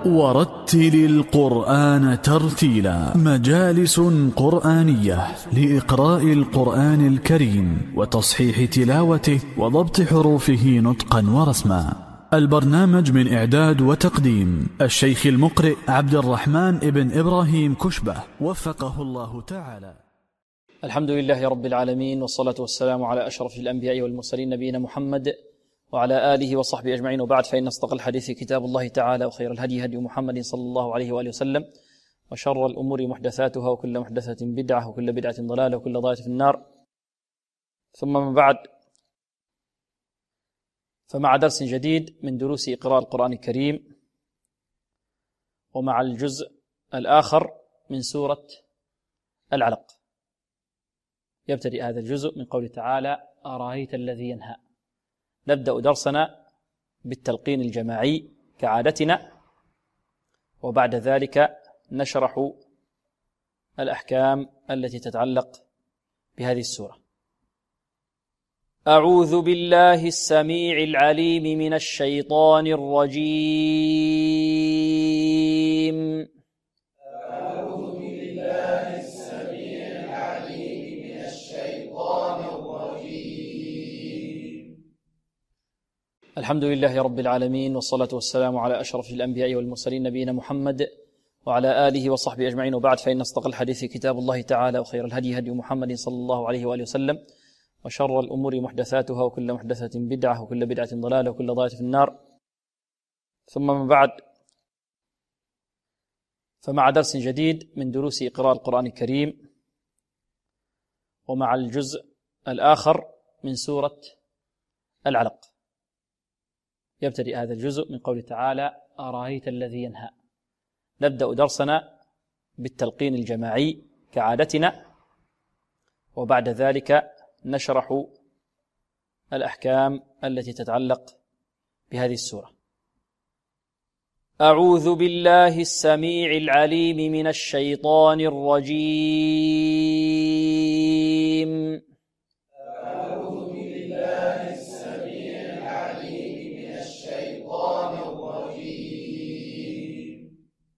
ورتل القرآن ترتيلا. مجالس قرآنية لإقراء القرآن الكريم وتصحيح تلاوته وضبط حروفه نطقا ورسما. البرنامج من إعداد وتقديم الشيخ المقرئ عبد الرحمن ابن إبراهيم كشبة وفقه الله تعالى. الحمد لله رب العالمين، والصلاة والسلام على أشرف الأنبياء والمرسلين نبينا محمد وعلى آله وصحبه أجمعين، وبعد، فإن أصدق الحديث كتاب الله تعالى، وخير الهدي هدي محمد صلى الله عليه وآله وسلم، وشر الأمور محدثاتها، وكل محدثة بدعة، وكل بدعة ضلالة، وكل ضلالة في النار. ثم من بعد، فمع درس جديد من دروس إقراء القرآن الكريم، ومع الجزء الآخر من سورة العلق. يبتدئ هذا الجزء من قوله تعالى: أرأيت الذي ينهى. نبدأ درسنا بالتلقين الجماعي كعادتنا، وبعد ذلك نشرح الأحكام التي تتعلق بهذه السورة. أعوذ بالله السميع العليم من الشيطان الرجيم. أعوذ بالله السميع العليم من الشيطان الرجيم. الحمد لله رب العالمين، والصلاة والسلام على أشرف الأنبياء والمرسلين نبينا محمد وعلى آله وصحبه أجمعين، وبعد، فإن أصدق الحديث كتاب الله تعالى، وخير الهدي هدي محمد صلى الله عليه وآله وسلم، وشر الأمور محدثاتها، وكل محدثة بدعة، وكل بدعة ضلالة، وكل ضلالة في النار. ثم من بعد، فمع درس جديد من دروس إقراء القرآن الكريم، ومع الجزء الآخر من سورة العلق. يبتدئ هذا الجزء من قوله تعالى: أرأيت الذي ينهى. نبدأ درسنا بالتلقين الجماعي كعادتنا، وبعد ذلك نشرح الأحكام التي تتعلق بهذه السورة. أعوذ بالله السميع العليم من الشيطان الرجيم. أعوذ بالله السميع العليم من الشيطان الرجيم.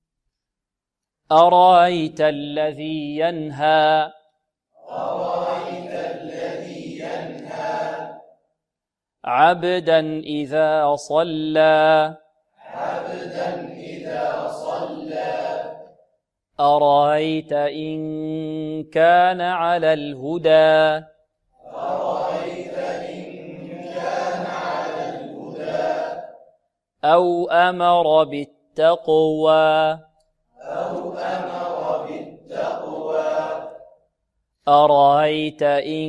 أرأيت الذي ينهى. أرأيت الذي ينهى عبدا إذا صلى. عبدا إذا صلى. أرأيت إن كان على الهدى. أرأيت إن كان على الهدى أو أمر بالتقوى. أو أمر بالتقوى. أرأيت إن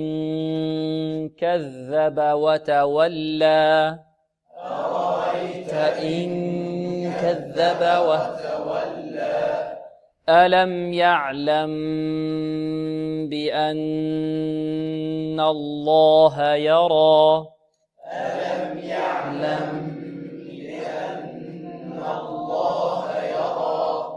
كذب وتولى. أرأيت إن كذب وتولى. ألم يعلم بأن الله يرى. ألم يعلم بأن الله يرى.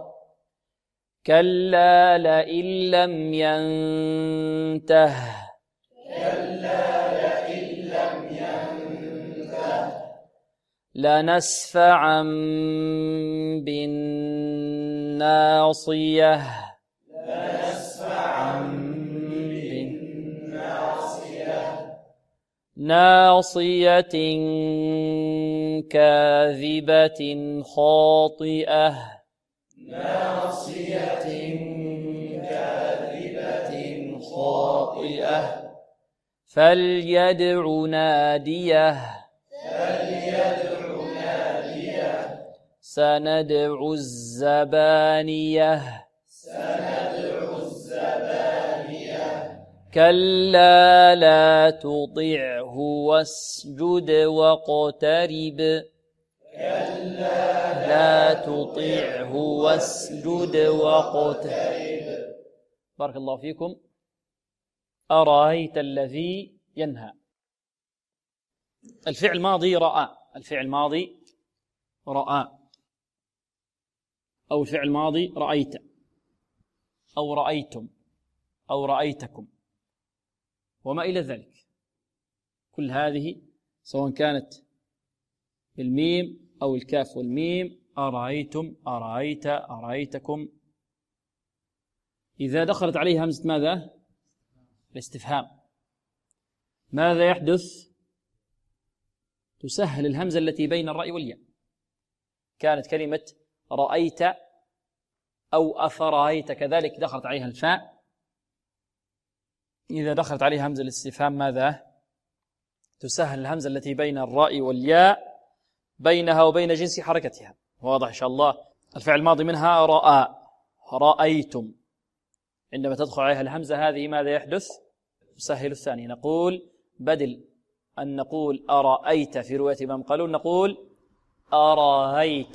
كلا لئن لم ينته. كلا لئن لم ينته لنسفعا بالناصية. لنسفعا بالناصية. ناصية كاذبة خاطئة. ناصية كاذبة خاطئة. فليدع ناديه. فليدع ناديه. سندع الزبانية. سندع الزبانية. كلا لا تطعه واسجد واقترب. كلا لا تطعه واسجد واقترب. بارك الله فيكم. أرأيت الذي ينهى. الفعل الماضي رأى. الفعل الماضي رأى، أو الفعل الماضي رأيت، أو رأيتم، أو رأيتكم، وما إلى ذلك. كل هذه سواء كانت بالميم أو الكاف والميم أرأيتم، أرأيت، أرأيتكم. إذا دخلت عليه همزة ماذا؟ الاستفهام، ماذا يحدث؟ تسهل الهمزة التي بين الراء والياء. كانت كلمة رأيت أو أفرأيت كذلك دخلت عليها الفاء، إذا دخلت عليها همزة الاستفهام ماذا؟ تسهل الهمزة التي بين الراء والياء بينها وبين جنس حركتها. واضح إن شاء الله؟ الفعل الماضي منها رأى، رأيتم، عندما تدخل عليها الهمزة هذه ماذا يحدث؟ تسهل الثاني. نقول بدل أن نقول أرأيت في رواية إمام قالون نقول أرأيت،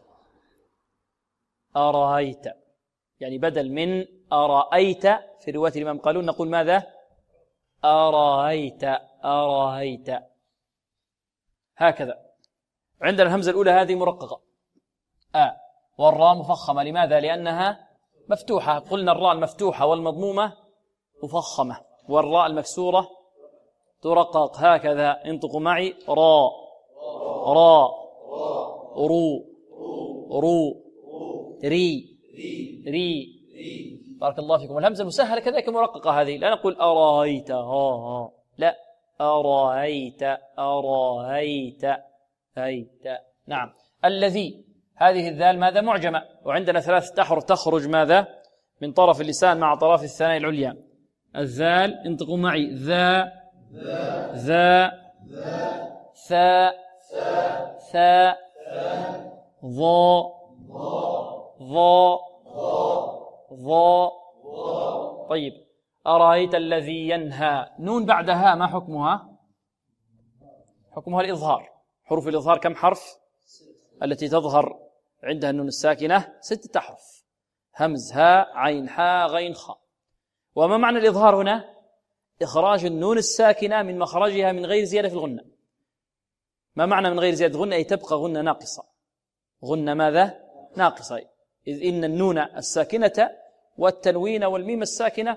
أرأيت، يعني بدل من أرأيت في رواية الإمام قالون نقول ماذا؟ أرأيت، أرأيت. هكذا. عندنا الهمزة الأولى هذه مرققة والراء مفخمة. لماذا؟ لأنها مفتوحة. قلنا الراء المفتوحة والمضمومة مفخمة، والراء المكسورة ترقق. هكذا انطقوا معي: راء، راء، رو، رو، ري، ري. بارك الله فيكم. الهمزة المسهلة كذلك مرققة هذه، لا نقول أرأيت ها، لا، أرأيت، أرأيت، أيت. نعم. الذي، هذه الذال ماذا؟ معجمة، وعندنا 3 أحرف تخرج ماذا؟ من طرف اللسان مع طرف الثنايا العليا. الذال انطقوا معي: ذا، ذا، ثاء، ثاء، ظا، ظا، ظا. طيب، أرأيت الذي ينهى، نون بعدها ما حكمها؟ حكمها الإظهار. حروف الإظهار كم حرف؟ التي تظهر عندها النون الساكنة 6 أحرف: همز، هاء، عين، حاء، غين، خاء. وما معنى الإظهار هنا؟ إخراج النون الساكنة من مخرجها من غير زيادة في الغنة. ما معنى من غير زيادة غنة؟ أي تبقى غنة ناقصة. غنة ماذا؟ ناقصة. إذ إن النون الساكنة والتنوين والميم الساكنة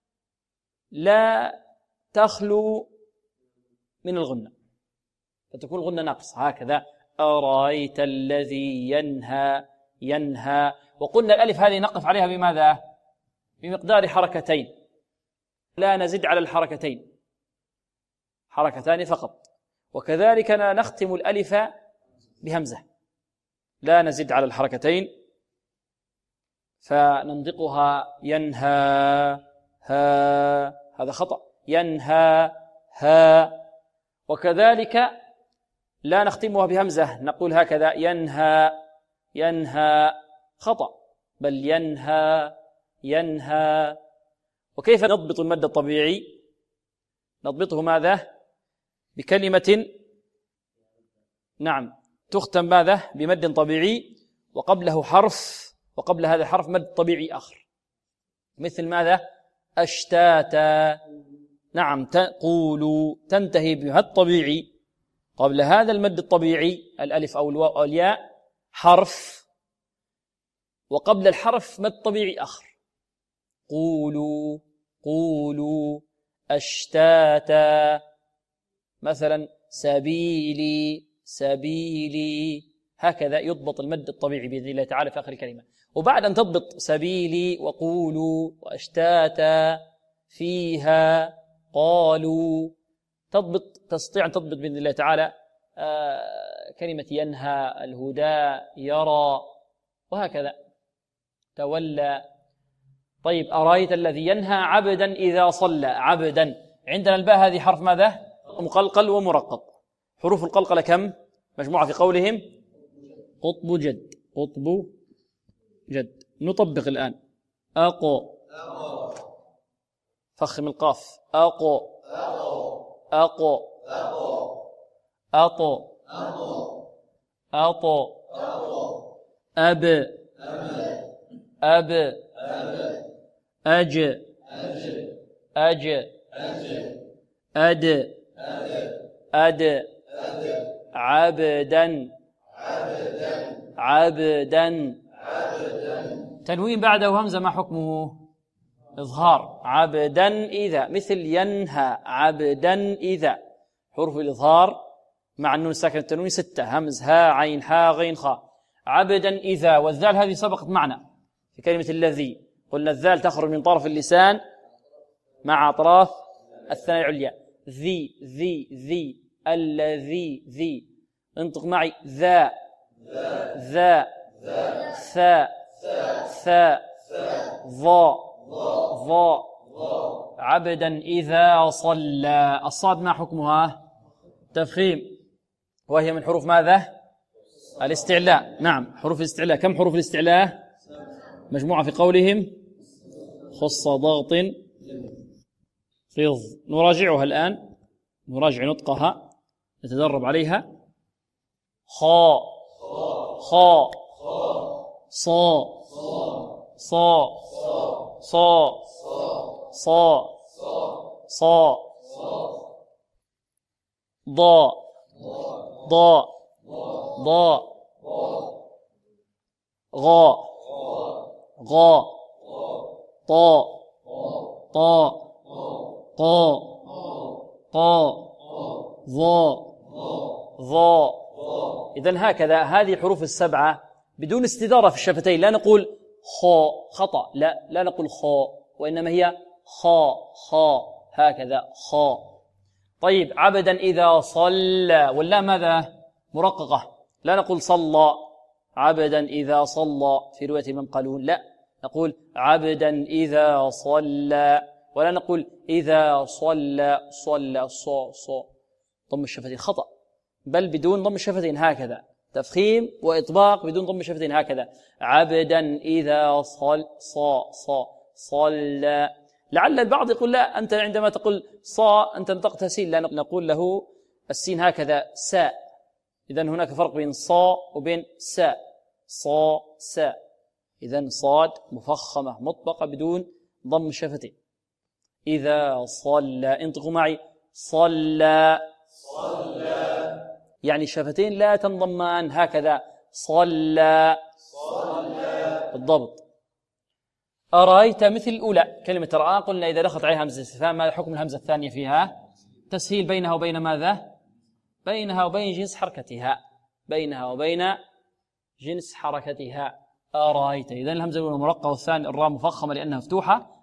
لا تخلو من الغنة، فتكون الغنة ناقصة. هكذا: أرأيت الذي ينهى، ينهى. وقلنا الألف هذه نقف عليها بماذا؟ بمقدار حركتين، لا نزد على الحركتين، حركتان فقط. وكذلك نختم الألف بهمزة، لا نزد على الحركتين، فننطقها ينهى، ها، هذا خطأ، ينهى، ها. وكذلك لا نختمها بهمزة، نقول هكذا: ينهى، ينهى، خطأ، بل ينهى، ينهى. وكيف نضبط المد الطبيعي؟ نضبطه ماذا؟ بكلمة، نعم، تختم ماذا؟ بمد طبيعي وقبله حرف، وقبل هذا الحرف مد طبيعي آخر، مثل ماذا؟ أشتاتا. نعم، تقول، تنتهي بمد طبيعي، قبل هذا المد الطبيعي الألف أو الواو أو الياء حرف، وقبل الحرف مد طبيعي آخر. قولوا، قولوا، أشتاتا. مثلا سبيلي، سبيلي. هكذا يضبط المد الطبيعي بإذن الله تعالى في آخر كلمة. وبعد أن تضبط سبيلي وقولوا وأشتاتا فيها قالوا، تستطيع أن تضبط بإذن الله تعالى كلمة ينهى، الهدى، يرى، وهكذا. تولى. طيب، أرأيت الذي ينهى عبدا إذا صلى، عبدا. عندنا الباء هذه حرف ماذا؟ مقلقل ومرقق. حروف القلقلة كم؟ مجموعة في قولهم قطب جد، قطب جد. نطبق الآن: أقو، فخم القاف، أقو، أقو، أطو، أطو، أب، أب، أج، أج، أد، أد، عبدا، عبدا. تنوين بعده همزة ما حكمه؟ إظهار. عبدا إذا، مثل ينهى، عبدا إذا. حروف الإظهار مع النون الساكنة التنوين 6: همز، ها، عين، حاء، غين، خاء. عبدا إذا، والذال هذه سبقت معنا في كلمة الذي، قلنا الذال تخرج من طرف اللسان مع أطراف الثنايا العليا. ذي الذي ذي. انطق معي ذا ثاء ظا عبدا إذا صلى. الصاد ما حكمها؟ تفخيم، وهي من حروف ماذا؟ الاستعلاء. نعم، حروف الاستعلاء. كم حروف الاستعلاء؟ مجموعة في قولهم خص ضغط رض. نراجعها الآن، نراجع نطقها، نتدرب عليها. خاء صا ضاء غاء طاء قاء ظاء. إذن هكذا هذه حروف السبعة بدون استدارة في الشفتين. لا نقول خاء خطأ، لا نقول خاء، وإنما هي خاء هكذا خاء. طيب، عبدا إذا صلى، واللا ماذا؟ مرققة. لا نقول صلى عبدا إذا صلى في رواية من قالون، لا، نقول عبدا إذا صلى، ولا نقول إذا صلى صو ضم الشفتين، خطأ، بل بدون ضم الشفتين هكذا، تفخيم وإطباق بدون ضم الشفتين هكذا. عبدا إذا صلى. لعل البعض يقول لا، أنت عندما تقول صا أنت نطقتها سين، لا، نقول له السين هكذا ساء. إذن هناك فرق بين صا وبين ساء. ساء. إذن صاد مفخمة مطبقة بدون ضم الشفتين. إذا صلى، انطقوا معي صلى. يعني الشفتين لا تنضمان هكذا، صلى بالضبط. أرأيت مثل الأولى، كلمة رأى قلنا إذا دخلت عليها همزة استفهام، ماذا حكم الهمزة الثانية فيها؟ تسهيل بينها وبين ماذا؟ بينها وبين جنس حركتها. أرأيت. إذن الهمزة الأولى مرققة والثاني الراء مفخمة لأنها مفتوحة.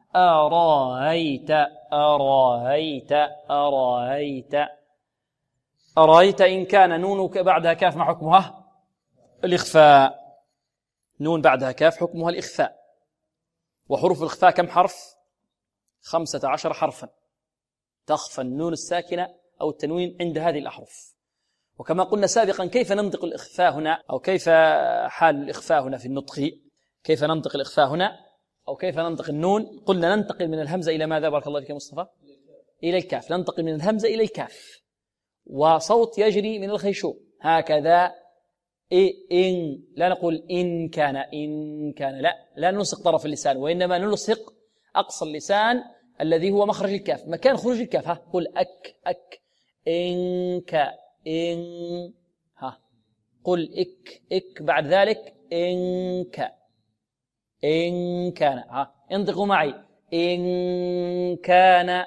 أرأيت إن كان نونك بعدها كاف، ما حكمها؟ الإخفاء. نون بعدها كاف حكمها الإخفاء. وحروف الإخفاء كم حرف؟ 15 حرفا. تخفى النون الساكنة أو التنوين عند هذه الأحرف. وكما قلنا سابقا، كيف ننطق الإخفاء هنا، أو كيف حال الإخفاء هنا في النطق، كيف ننطق الإخفاء هنا، أو كيف ننطق النون؟ قلنا ننتقل من الهمزة إلى ماذا؟ بارك الله فيك يا مصطفى. إلى الكاف. ننتقل من الهمزة إلى الكاف، وصوت يجري من الخيشوم هكذا. إن، لا نقول إن كان، لا نلصق طرف اللسان، وإنما نلصق أقصى اللسان الذي هو مخرج الكاف، مكان خروج الكاف. قل أك إنك إن، قل إك بعد ذلك إنك إن كان. انطقوا معي إن كان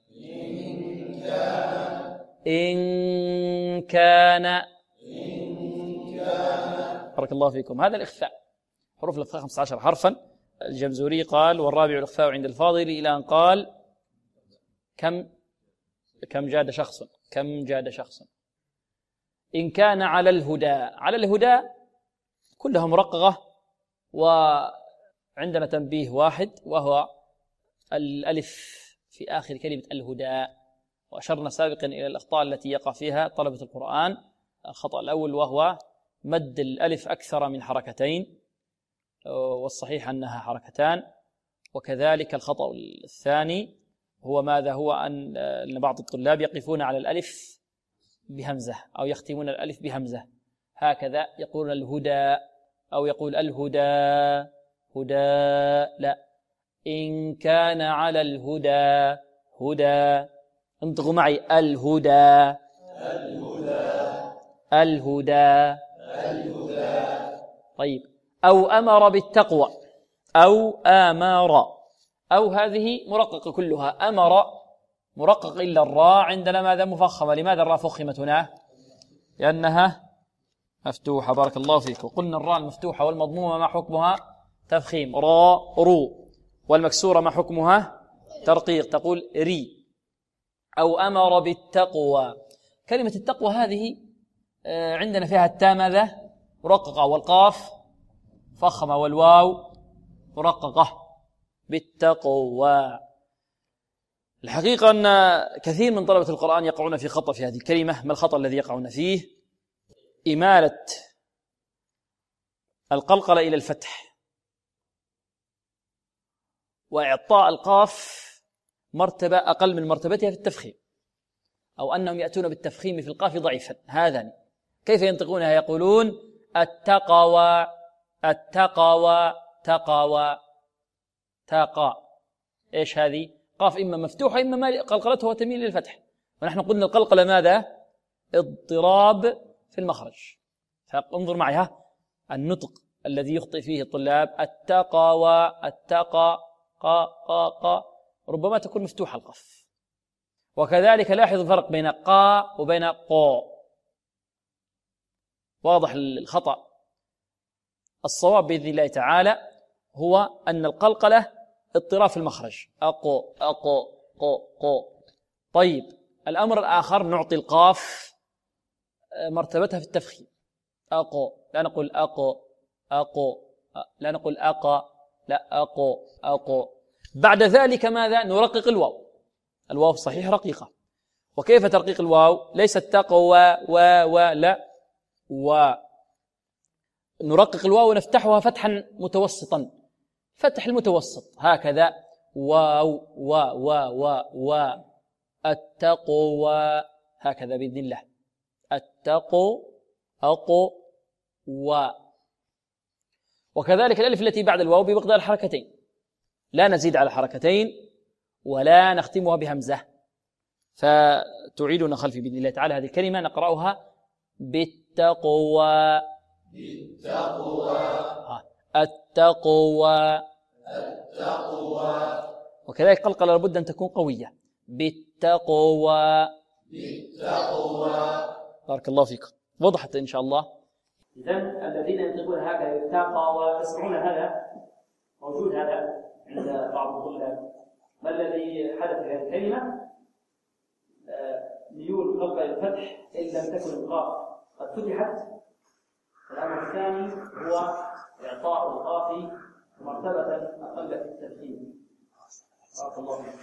بارك الله فيكم. هذا الإخفاء. حروف الإخفاء 15 حرفا. الجمزوري قال والرابع الإخفاء عند الفاضل، إلى أن قال كم جاد شخص. إن كان على الهدى كلها مرققة. وعندنا تنبيه واحد، وهو الألف في آخر كلمة الهدى. وأشرنا سابقا إلى الأخطاء التي يقع فيها طلبة القرآن. الخطأ الأول وهو مد الألف أكثر من حركتين، والصحيح أنها حركتان. وكذلك الخطأ الثاني هو ماذا؟ هو أن بعض الطلاب يقفون على الألف بهمزة، أو يختمون الألف بهمزة هكذا، يقولون الهدى أو يقول الهدى لا. إن كان على الهدى انطقوا معي الهدى. طيب، أو أمر بالتقوى، أو آمر، أو هذه مرققة كلها. أمر مرقق إلا الراء عندنا ماذا؟ مفخمة. لماذا الراء فخمت هنا؟ لأنها مفتوحة، بارك الله فيك. وقلنا الراء المفتوحة والمضمومة ما حكمها؟ تفخيم، راء رو. والمكسورة ما حكمها؟ ترقيق، تقول ري. أو أمر بالتقوى. كلمة التقوى هذه عندنا فيها التاء ماذا؟ مرققة، والقاف فخمة، والواو مرققة. بالتقوى. الحقيقة أن كثير من طلبة القرآن يقعون في خطأ في هذه الكلمة. ما الخطأ الذي يقعون فيه؟ إمالة القلقلة إلى الفتح، وإعطاء القاف مرتبة أقل من مرتبتها في التفخيم، أو أنهم يأتون بالتفخيم في القاف ضعيفا. هذا كيف ينطقونها؟ يقولون التقوى، التقوى، تقوى، تقى. إيش هذه؟ قاف إما مفتوحة إما قلقلته وتميل للفتح. ونحن قلنا القلقلة ماذا؟ اضطراب في المخرج. فانظر معي النطق الذي يخطئ فيه الطلاب: التقوى، التقى، قا قا قا، ربما تكون مفتوحة القاف. وكذلك لاحظ الفرق بين قا وبين قو. واضح الخطأ. الصواب بإذن الله تعالى هو أن القلقلة اضطراب في المخرج، أقو أقو قو قو. طيب، الأمر الآخر نعطي القاف مرتبتها في التفخيم. أقو، لا نقول أقو أقو، لا نقول أقا، لا أقو أقو. بعد ذلك ماذا؟ نرقق الواو. الواو صحيح رقيقة. وكيف ترقيق الواو؟ ليس تقوى و لا، ونرقق الواو ونفتحها فتحا متوسطا، فتح المتوسط هكذا. واو و و و و التقوى، هكذا بإذن الله. التقو أقو و. وكذلك الألف التي بعد الواو بمقدار الحركتين، لا نزيد على حركتين ولا نختمها بهمزة. فتعيدون خلفي بإذن الله تعالى هذه الكلمة، نقرأها بالتقوى، بالتقوى، التقوى، التقوى. وكذلك قلقلة لابد أن تكون قوية. بالتقوى، بالتقوى. بارك الله فيكم. وضحت إن شاء الله. إذن الذين ينطقون هكذا بالتقوى، تسمعون هذا موجود هذا عند بعض الطلاب. ما الذي حدث في هذه الكلمة؟ ميول قلقلة الفتح إن لم تكن القاف قد فتحت. الأمر الثاني هو إعطاء القاف مرتبة أقل في التفخيم. بارك الله فيك.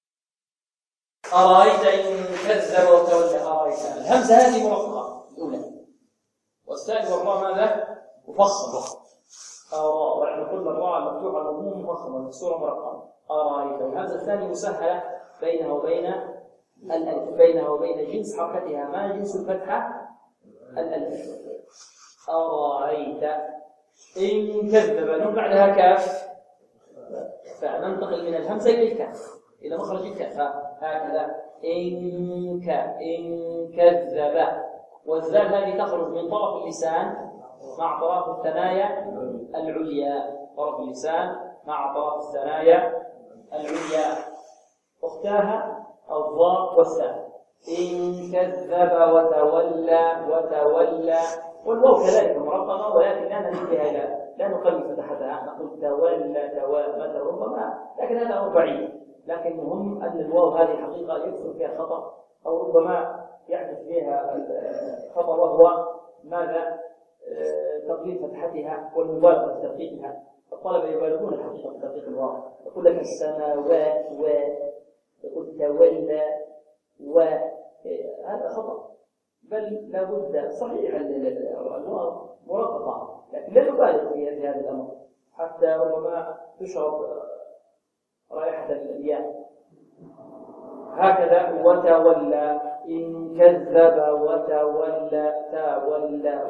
أرأيت إن كذب وتولى. أرأيت، الهمزة هذه مرققة الأولى، والثاني والراء ماذا؟ مفخمة. أراء، ونحن قلنا الراء المفتوحة المضمومة مفخمة والمكسورة مرققة. أرأيت، والهمزة الثانية مسهلة بينها وبين الألف، بينها وبين جنس حركتها ما جنس الفتحة؟ الألف. أرأيت إن كذب، نون بعدها كاف، فننتقل من الهمزة إلى الكاف، إلى مخرج الكاف هكذا. إن كذب. والذال هذه تخرج من طرف اللسان مع طرف الثنايا العليا، طرف اللسان مع طرف الثنايا العليا. أختاها الضاء والثاء. إن كذب وتولى. والواو كذلك مرققة، ولكن لا نزيد بها، لا نقلل فتحتها، نقول تولى ربما، لكن هذا أمر بعيد. لكن المهم أن الواو هذه حقيقة يكثر فيها خطأ، أو ربما يحدث فيها خطأ، وهو ماذا؟ تقليل فتحتها والمبالغة في تدقيقها. الطلبة يبالغون الحقيقة في تدقيق الواو، يقول لك السماوات يقول تولى هذا خطأ. بل لابد صحيح الواو مرققة، لكن لا نبالغ في هذا الأمر حتى ربما تشرب رائحة الياء. هكذا وتولى. إن كذب وتولى، تولى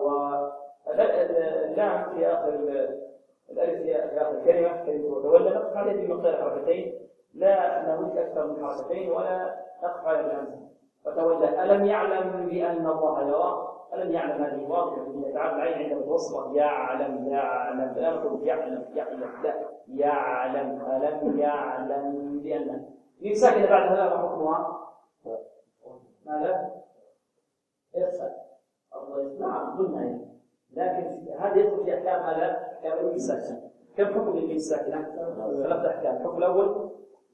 اللام في آخر الألف في آخر الكلمة، كلمة وتولى، نقف عليها بمقدار حركتين، لا نمد أكثر من حركتين ولا نقف على الهمزة. وتولى. ألم يعلم بأن الله يرى؟ ألم يعلم هذه واضحة في تعالى العين عند الوصلة. يعلم لا نقول يعلم لا، يعلم. ألم يعلم بأن. مين ساكنة بعد هذا ما حكمها؟ ماذا؟ إرسل. نعم قلنا، لكن هذا يدخل في أحكام هذا أحكام الميم الساكنة. كم حكم للميم الساكنة؟ 3 أحكام. الحكم الأول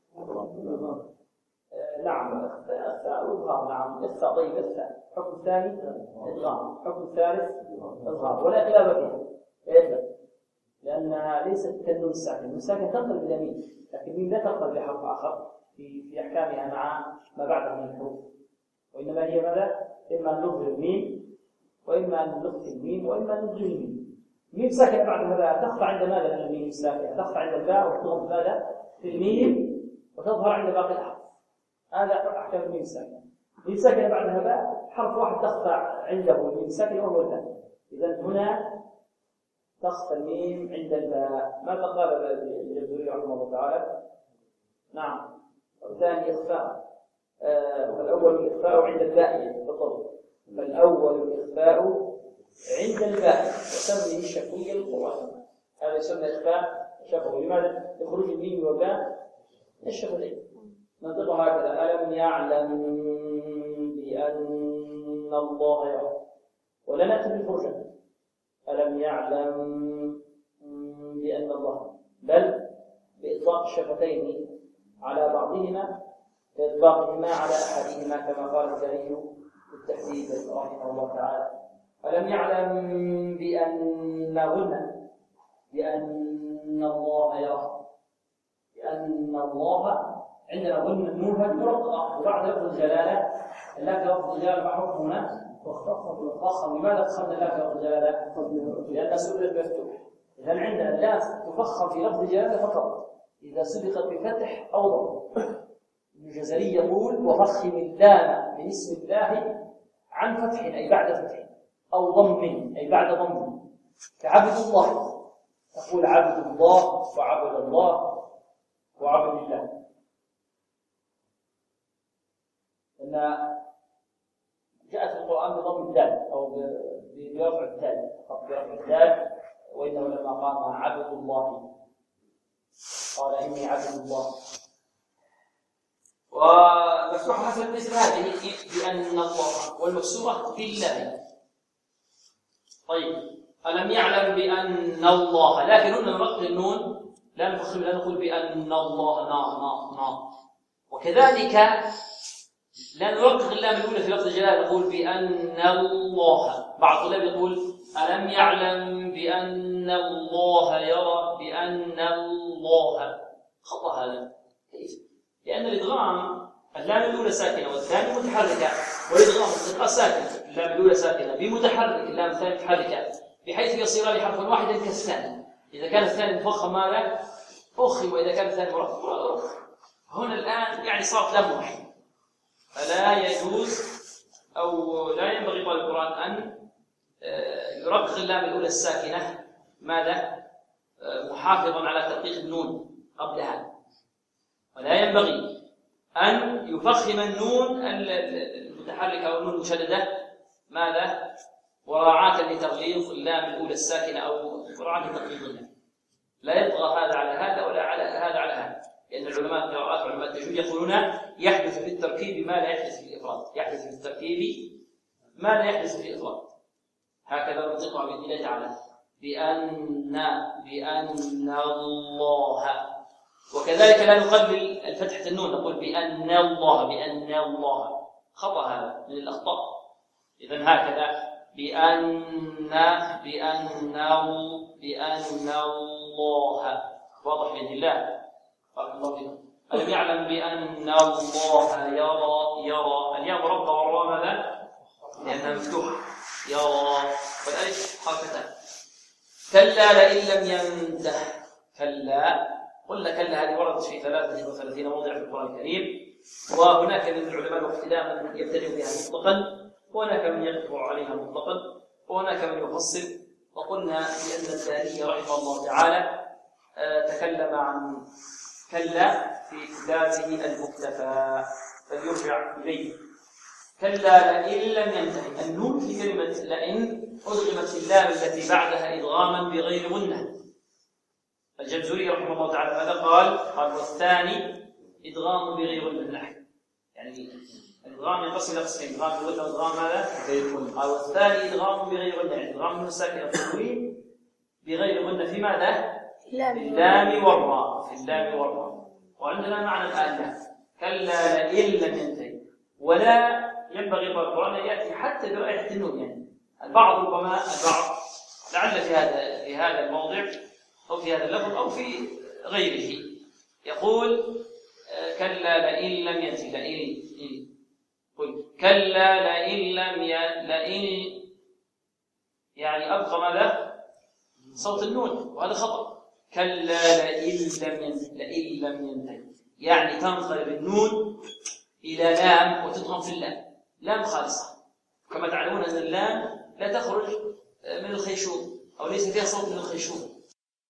نعم إخفاء وإظهار. نعم إخفاء. طيب إخفاء. الحكم الثاني إدغام. الحكم الثالث إظهار. ولا خلاف فيها لأنها ليست كالنون الساكنة. النون الساكنة تنقلب إلى ميم، لكن الميم لا تنقلب إلى حرف آخر في أحكامها مع ما بعدها من الحروف، وإنما هي ماذا؟ إما أن نظهر الميم، وإما أن نخفي الميم، وإما أن ندغم الميم. الميم ساكنة بعد هذا تخفى عند ماذا من الميم الساكنة؟ تخفى عند الباء وتضغم ماذا؟ في الميم، وتظهر عند باقي الأحرف. هذا أحكام الميم الساكنة. الميم الساكنة بعدها باء، حرف واحد تخفى عنده الميم الساكنة وهو الباء. إذن هنا تخفى الميم عند الباء. ماذا قال الجزري رحمه الله تعالى؟ نعم. والثاني إخفاء. فالأول الإخفاء عند الباء بالضبط. فالأول الإخفاء عند الباء وسميه الشفوي القرآن. هذا يسمى إخفاء شفوي. لماذا؟ لخروج الميم والباء الشفوي. ننطقها هكذا: ألم يعلم بأن الله يرى. ولا نأتي بالفرجة ألم يعلم بأن الله، بل بإطلاق الشفتين على بعضهما بإطلاقهما على أحدهما كما قال الجليل بالتحديد رحمه الله تعالى. ألم يعلم بأن الله يرى. بأن الله عندنا غنة نوها مرققة، وبعد لفظ الجلالة اللام لفظ الجلالة مع حكمنا تفخم. لماذا تفخمنا اللام لفظ الجلالة؟ لأنها سبقت بفتوح. إذن عندنا اللام تفخم في لفظ الجلالة فقط إذا سبقت بفتح أو ضم. الجزري يقول: وفخم اللام من اسم الله عن فتح أي بعد فتح، أو ضم أي بعد ضم. كعبد الله، تقول عبد الله وعبد الله وعبد الله. أن جاءت القرآن بضم الدال أو برفع الدال، فقط برفع الدال. وإنه لما قام عبد الله قال إني عبد الله. ومفتوحة مثل مثل هذه بأن الله، والمكسورة بالله. طيب، ألم يعلم بأن الله، لكن هنا نرقق النون لا نفخم، لا نقول بأن الله نا. وكذلك لا نرقق اللام الأولى في لفظ الجلالة، نقول بأن الله. بعض الطلاب يقول: ألم يعلم بأن الله يرى. بأن الله خطأ هذا. كيف؟ لأن الإدغام اللام الأولى ساكنة والثانية متحركة، والإدغام التقاء ساكنة، اللام الأولى ساكنة بمتحرك، اللام الثانية متحركة، بحيث يصيران حرفا واحدا كالثاني. إذا كان الثاني مفخم ماذا؟ فخم، وإذا كان الثاني مرقق. هنا الآن يعني صارت لام واحدة، فلا يجوز أو لا ينبغي طالب القرآن أن يرقق اللام الأولى الساكنة ماذا؟ محافظا على ترقيق النون قبلها، ولا ينبغي أن يفخم النون المتحركة أو النون المشددة ماذا؟ وراعاة لتغليظ اللام الأولى الساكنة أو وراعاة لتغليظها. لا يطغى هذا على هذا ولا على هذا على هذا، لأن العلماء القراءات وعلماء التجويد يقولون يحدث في التركيب ما لا يحدث في الإفراد. يحدث في التركيب ما لا يحدث في الإفراد. هكذا نطقها بإذن الله تعالى: بأن الله. وكذلك لا نقلل الفتحة النون، نقول بأن الله. خطأ هذا من الأخطاء. إذن هكذا بأن الله. واضح بإذن الله. بارك الله فيكم. ألم يعلم بأن الله يرى. الياء مربطة والراء ماذا؟ لأنها مفتوحة. يرى، والألف حركتان. كلا لئن لم ينته. كلا، قلنا كلا هذه وردت في 33 موضع في القرآن الكريم، وهناك من العلماء الاقتداء من يبتدئ بها مطلقا، وهناك من يقف عليها مطلقا، وهناك من يفصل. وقلنا بأن الداري رحمه الله تعالى تكلم عن كلا في كتابه المكتفى، فليرجع إليه. كلا لئن لم ينتهي. النون في كلمة لئن أدغمت في اللام التي بعدها إدغاما بغير غنة. الجمزوري رحمه الله تعالى ماذا قال؟ والثاني إدغام بغير غنة. يعني الإدغام ينقسم إلى قسمين: إدغام بغنة وإدغام ماذا؟ قال والثاني إدغام بغير غنة، يعني إدغام من ساكن التنوين بغير غنة في ماذا؟ في اللام والراء، في اللام والراء. وعندنا معنى الآن كلا لئن لم ينتهي، ولا ينبغي القرآن أن يأتي حتى برائحة النون، يعني البعض ربما البعض لعل في هذا الموضع أو في هذا اللفظ أو في غيره يقول كلا لئن لم ينتهي، لئن قل كلا لئن لئن يعني أبقى ماذا؟ صوت النون، وهذا خطأ. كلا لئن لم ينتهي يعني تنقلب النون إلى لام وتدغم في اللام، لام خالصة. كما تعلمون أن اللام لا تخرج من الخيشوم أو ليس فيها صوت من الخيشوم،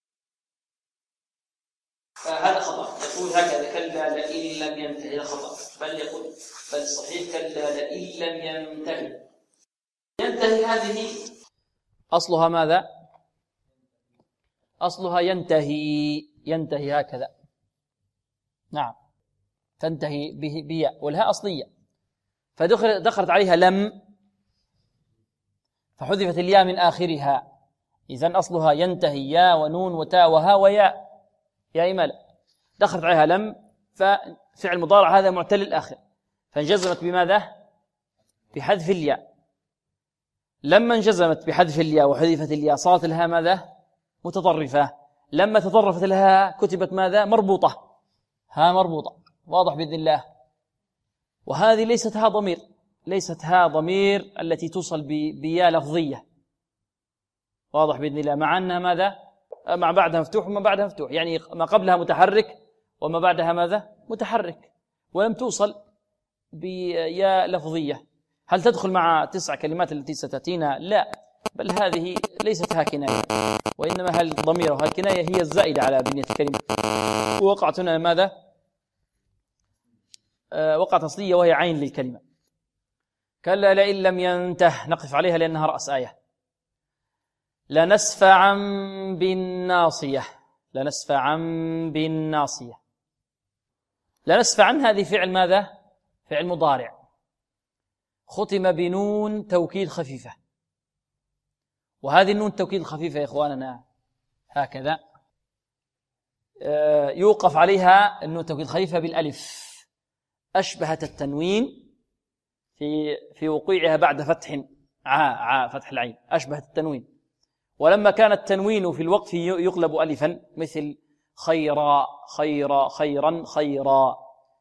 فهذا خطأ. يقول هكذا كلا لئن لم ينتهي، هذا خطأ. بل الصحيح كلا لئن لم ينتهي. ينتهي هذه أصلها ماذا؟ أصلها ينتهي هكذا، نعم، تنتهي بياء، والهاء أصلية، فدخلت عليها لم فحذفت الياء من آخرها. إذن أصلها ينتهي يا ونون وتاء وهاء وياء، يا إما لا، دخلت عليها لم، ففعل مضارع هذا معتل الآخر، فانجزمت بماذا؟ بحذف الياء. لما انجزمت بحذف الياء وحذفت الياء صارت لها ماذا؟ متطرفة. لما تطرفت لها كتبت ماذا؟ مربوطة، ها مربوطة، واضح بإذن الله. وهذه ليست ها ضمير التي توصل بياء لفظية، واضح بإذن الله، مع أنها ماذا؟ مع بعدها مفتوح وما بعدها مفتوح، يعني ما قبلها متحرك وما بعدها ماذا؟ متحرك، ولم توصل بياء لفظية. هل تدخل مع 9 كلمات التي ستأتينا؟ لا، بل هذه ليست ها كناية، وإنما هل ضمير وهل كناية هي الزائدة على بنية الكلمة. وقعت هنا ماذا؟ وقعت أصلية وهي عين للكلمة. كلا لئن لم ينته، نقف عليها لأنها رأس آية. لنسفعا بالناصية، لنسفعا بالناصية. لنسفعا هذه فعل ماذا؟ فعل مضارع ختم بنون توكيد خفيفة، وهذه النون توكيد الخفيفة يا إخواننا هكذا يوقف عليها النون توكيد خفيفة بالألف، أشبهت التنوين في وقوعها بعد فتح فتح العين، أشبهت التنوين. ولما كان التنوين في الوقف يقلب ألفا، مثل خيرا خيرا خيرا خيرا،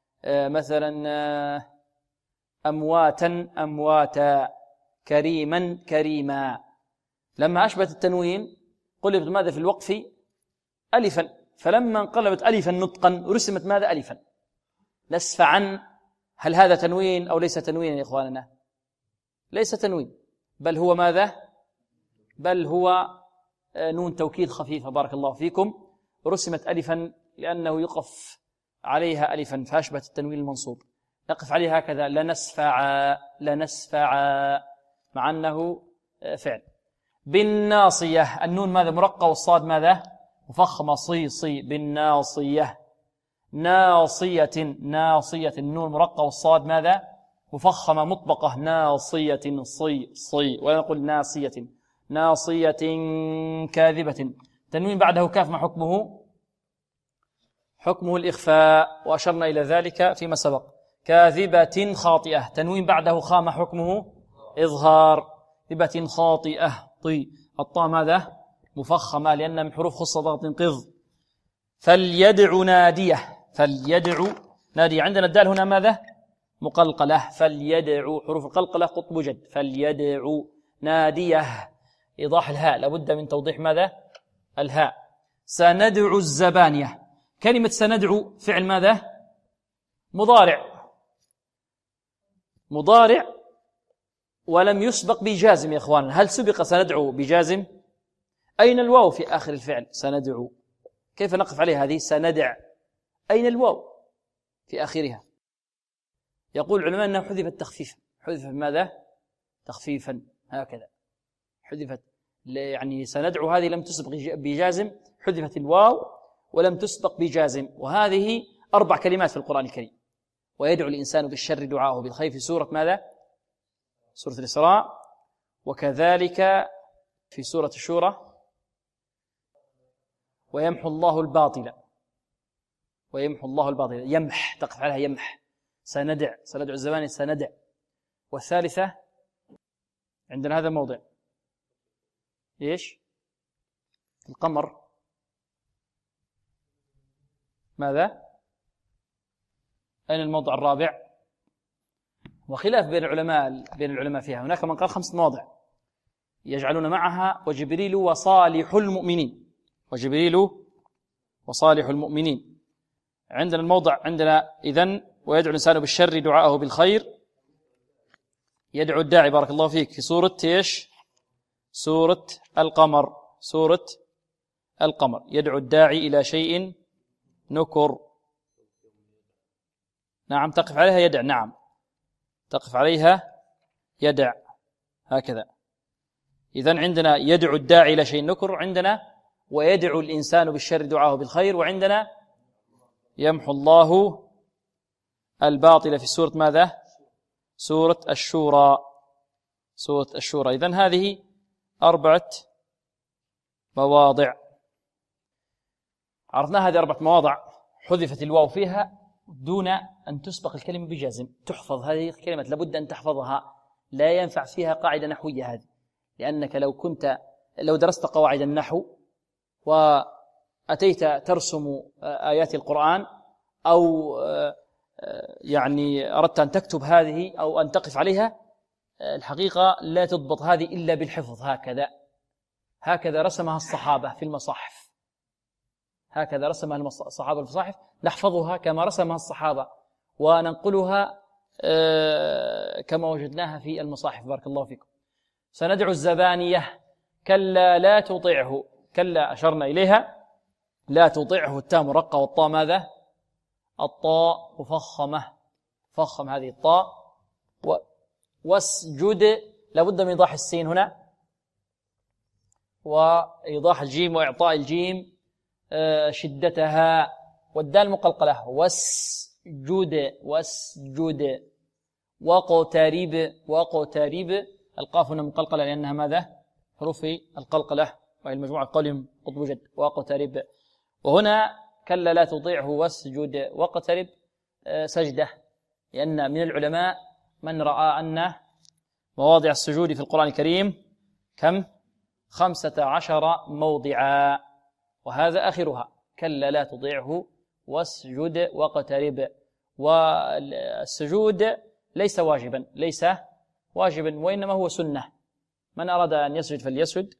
مثلا أمواتا أمواتا، كريما كريما. لما أشبهت التنوين قلبت ماذا في الوقف؟ ألفا، فلما انقلبت ألفا نطقا رسمت ماذا؟ ألفا. نسفعا، هل هذا تنوين أو ليس تنوين يا إخواننا؟ ليس تنوين، بل هو ماذا؟ بل هو نون توكيد خفيفة، بارك الله فيكم، رسمت ألفا لأنه يقف عليها ألفا فأشبهت التنوين المنصوب. نقف عليها هكذا، لنسفعا لنسفعا، مع أنه فعل. بالناصية، النون ماذا؟ مرقة، والصاد ماذا؟ مفخمة، صي بالناصية. ناصية ناصية، النون مرقة والصاد ماذا؟ مفخمة مطبقة، ناصية صي، ولا نقول ناصية. ناصية كاذبة، تنوين بعده كاف، ما حكمه؟ حكمه الإخفاء، وأشرنا إلى ذلك فيما سبق. كاذبة خاطئة، تنوين بعده خاء، ما حكمه؟ إظهار. كاذبة خاطئة طي، الطاء ماذا؟ مفخمة لأن من حروف خص ضغط قض. فليدع نادية، فليدع نادية. عندنا الدال هنا ماذا؟ مقلقلة، فليدع، حروف القلقلة قطب جد. فليدع نادية، إيضاح الهاء، لابد من توضيح ماذا؟ الهاء. سندع الزبانية، كلمة سندع فعل ماذا؟ مضارع ولم يسبق بجازم يا إخوان. هل سبق سندع بجازم؟ أين الواو في آخر الفعل؟ سندع، كيف نقف عليها هذه؟ سندع، أين الواو في آخرها؟ يقول العلماء أنه حذفت تخفيفا. حذف ماذا؟ تخفيفا، هكذا حذفت، يعني سندع هذه لم تسبق بجازم، حذفت الواو ولم تسبق بجازم. وهذه 4 كلمات في القرآن الكريم، ويدعو الإنسان بالشر دعاءه بالخير في سورة ماذا؟ سورة الإسراء. وكذلك في سورة الشورى ويمحو الله الباطل، ويمحو الله الباطل، يمح، تقف عليها يمح، سندع الزمان سندع. والثالثة عندنا هذا الموضع إيش؟ القمر ماذا؟ أين الموضع الرابع؟ وخلاف بين العلماء فيها. هناك من قال 5 مواضع يجعلون معها وجبريل وصالح المؤمنين، وجبريل وصالح المؤمنين. عندنا الموضع عندنا إذن ويدعو الإنسان بالشر دعاءه بالخير. يدعو الداعي بارك الله فيك في سورة إيش؟ سورة القمر، سورة القمر. يدعو الداعي إلى شيء نكر. نعم تقف عليها يدع، نعم تقف عليها يدع هكذا. إذن عندنا يدعو الداعي إلى شيء نكر، عندنا ويدعو الإنسان بالشر دعاه بالخير، وعندنا يمحو الله الباطل في سورة ماذا؟ سورة الشورى، سورة الشورى. إذن هذه 4 مواضع عرفنا. هذه 4 مواضع حذفت الواو فيها دون أن تسبق الكلمة بجزم، تحفظ هذه الكلمة، لابد أن تحفظها، لا ينفع فيها قاعدة نحوية هذه، لأنك لو درست قواعد النحو وأتيت ترسم آيات القرآن أو يعني أردت أن تكتب هذه أو أن تقف عليها، الحقيقة لا تضبط هذه إلا بالحفظ. هكذا رسمها الصحابة في المصاحف، هكذا رسمها الصحابة في المصاحف، نحفظها كما رسمها الصحابة وننقلها كما وجدناها في المصاحف بارك الله فيكم. سندعو الزبانية، كلا لا تطعه، كلا أشرنا إليها، لا تطعه التاء مرقة والطاء ماذا؟ الطاء مفخمة، فخم هذه الطاء. واسجد، لابد من إيضاح السين هنا وإيضاح الجيم وإعطاء الجيم شدتها، والدال مقلقلة، واسجد، واسجد. واقترب، القاف هنا مقلقلة لأنها ماذا؟ حروف القلقلة، وهي المجموعة قولهم قطب جد. واقترب. وهنا كلا لا تطيعه واسجد، واقترب سجدة، لأن من العلماء من رأى أن مواضع السجود في القرآن الكريم كم؟ 15 موضعا، وهذا آخرها كلا لا تطيعه واسجد واقترب. والسجود ليس واجبا وإنما هو سنة، من أراد أن يسجد فليسجد،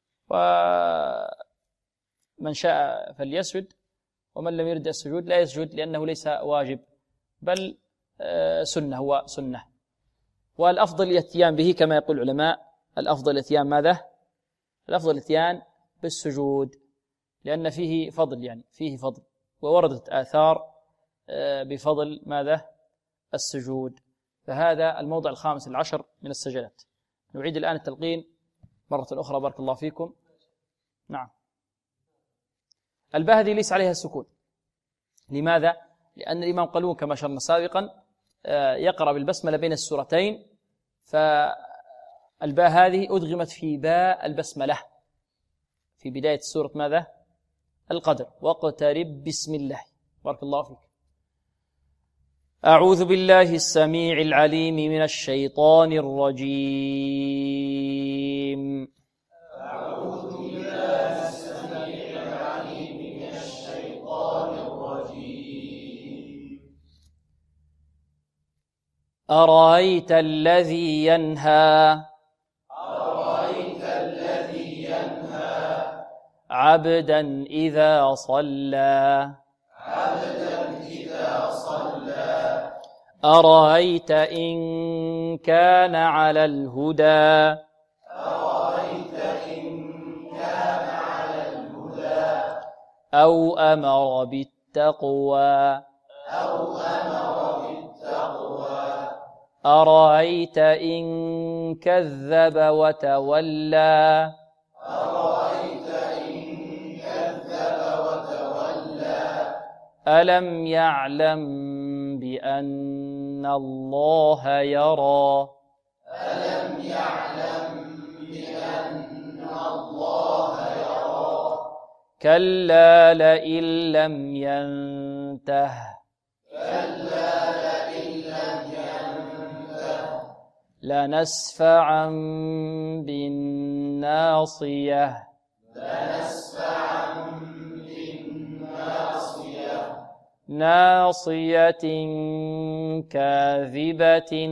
ومن شاء فليسجد، ومن لم يرد السجود لا يسجد، لأنه ليس واجب بل سنة، هو سنة. والأفضل الاتيان به كما يقول العلماء، الأفضل الاتيان ماذا؟ الأفضل الاتيان بالسجود، لأن فيه فضل، فيه فضل، ووردت آثار بفضل ماذا؟ السجود. فهذا الموضع 15 من السجدات. نعيد الآن التلقين مرة أخرى بارك الله فيكم. نعم، الباء هذه ليس عليها السكون. لماذا؟ لأن الإمام قالون كما شرنا سابقا يقرأ بالبسملة بين السورتين، فالباء هذه أدغمت في باء البسملة في بداية سورة ماذا؟ القدر. واقترب بسم الله. بارك الله فيك. أعوذ بالله السميع العليم من الشيطان الرجيم. أعوذ بالله السميع العليم من الشيطان الرجيم. أرأيت الذي ينهى عبدا إذا صلى أرأيت إن كان على الهدى أو أمر بالتقوى أرأيت إن كذب وتولى ألم يعلم بأن الله يرى ألم يعلم بأن الله يرى كلا لئن لم ينته كلا لئن لم ينته لنسفعا بالناصية لنسفعا بالناصية ناصية كاذبة